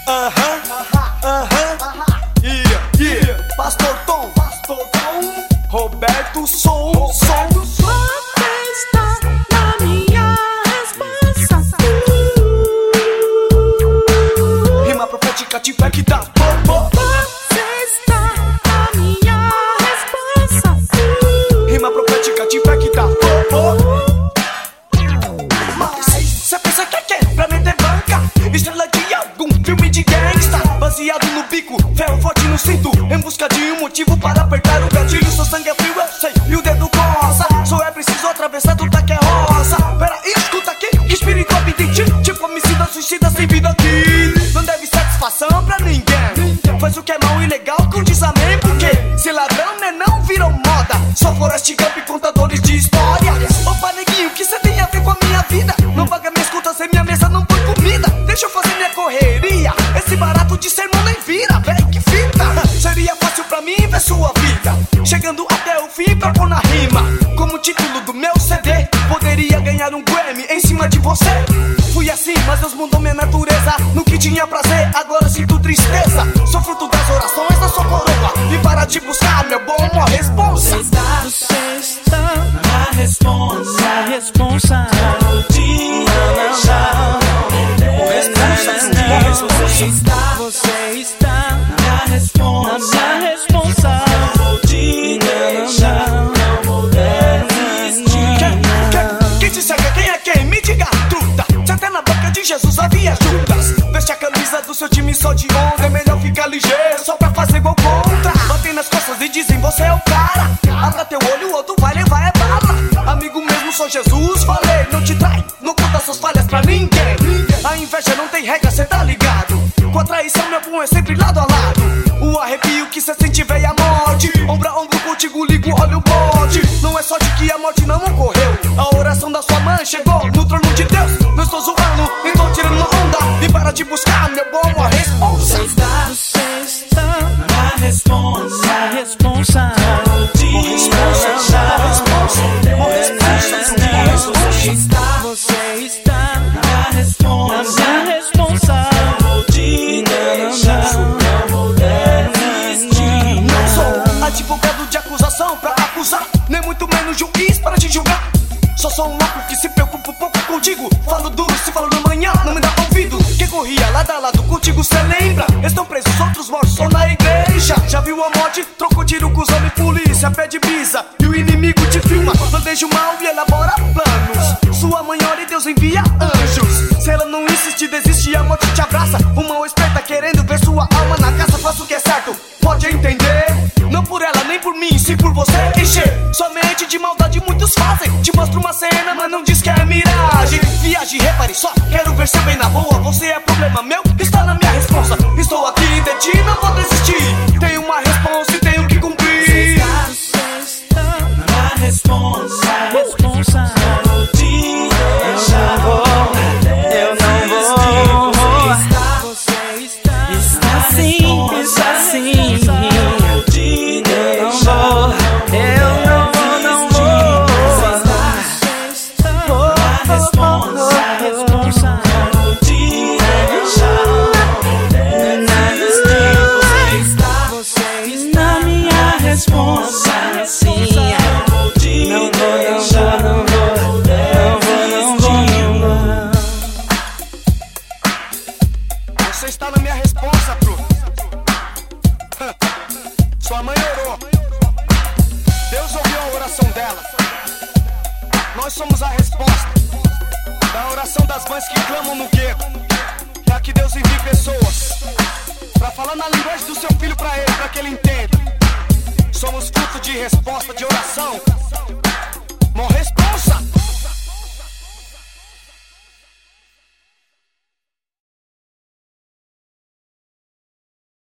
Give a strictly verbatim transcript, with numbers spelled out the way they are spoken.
Aham, aham, yeah, yeah. Pastor Tom, Pastor Tom, Roberto Som, Som. Você está na minha responsa. Rima profética te infecta. Você está na minha responsa. Rima profética te infecta. Mas cê pensa que é quem? Pra meter banca, estrela de algum filme de gangsta, baseado no bico, ferro forte no cinto, em busca de um motivo para apertar o gatilho. Seu sangue é frio, eu sei, e o dedo coça. Só é preciso atravessar tudo que é rosa. Pera aí, escuta aqui, que espírito obtente, tipo homicida, suicida sem vida aqui. Não deve satisfação pra ninguém, faz o que é mal e legal com diz amém. Porque se ladrão né não virou moda, só Forrest Gump e contadores de história. Opa neguinho, o que cê tem a ver com a minha vida? Não paga minhas contas sem minha mesa, não põe comida. Deixa eu fazer minha correria, esse barato de sermão nem vira, véi, que fita. Seria fácil pra mim ver sua vida chegando até o fim pra pôr na rima. Como título do meu C D, poderia ganhar um Grammy em cima de você. Fui assim, mas Deus mudou minha natureza. No que tinha prazer, agora sinto tristeza. Sou fruto das orações da sua coroa. E para de buscar, meu bom, uma responsa. Você está, você está na responsa, na responsa. Você está, você está na responsa, na responsa. Quem te segue, quem é quem? Me diga truta. Se até na boca de Jesus havia Judas. Veste a camisa do seu time só de onda. É melhor ficar ligeiro só pra fazer gol contra. Batem nas costas e dizem você é o cara. Abra teu olho, o outro vai levar é bala. Amigo mesmo, sou Jesus, falei. Não te trai, não conta suas falhas pra ninguém. A inveja não tem regra, cê tá ligado. Com a traição, meu bom é sempre lado a lado. O arrepio que cê sente vem a morte. Ombro a ombro contigo, ligo, olha o bote. Não é sorte que a morte não ocorreu. A oração da sua mãe chegou no trono de Deus. Não estou zoando, nem tô tirando onda. E para de buscar, meu bom, a responsa. Você está, você está na responsa, na responsa. Você está, você está na responsa, na responsa. Não sou advogado de acusação pra acusar, nem muito menos juiz para te julgar. Só sou um louco que se preocupa um pouco contigo. Falo duro, se falo na manhã, não me dá ouvido. Quem corria lado a lado contigo, cê lembra? Estão presos, outros mortos, só na igreja. Já viu a morte? Trocou tiro com os homens, polícia, pede brisa. E o inimigo te filma, planeja o mal e elabora planos. Sua mãe ora e Deus envia anjos. Se ela não insiste, desiste, a morte te abraça. Uma ou esperta querendo ver sua alma na casa. Faça o que é certo, pode entender. Não por ela, nem por mim, sim por você encher. Somente de maldade muitos fazem. Te mostro uma cena, mas não diz que é miragem. Viagem, repare só, quero ver seu bem na boa. Você é problema meu, está na minha responsa. Estou aqui de ti, não vou desistir. Tenho uma responsa e tenho que cumprir. Você está, você está na responsa, na responsa. Eu não vou, você está, você está, está assim, está assim. Você está na minha responsa, pro. Sua mãe orou. Deus ouviu a oração dela. Nós somos a resposta da oração das mães que clamam no gueto, para que Deus envie pessoas para falar na linguagem do seu filho para ele, para que ele entenda. Somos fruto de resposta, de oração.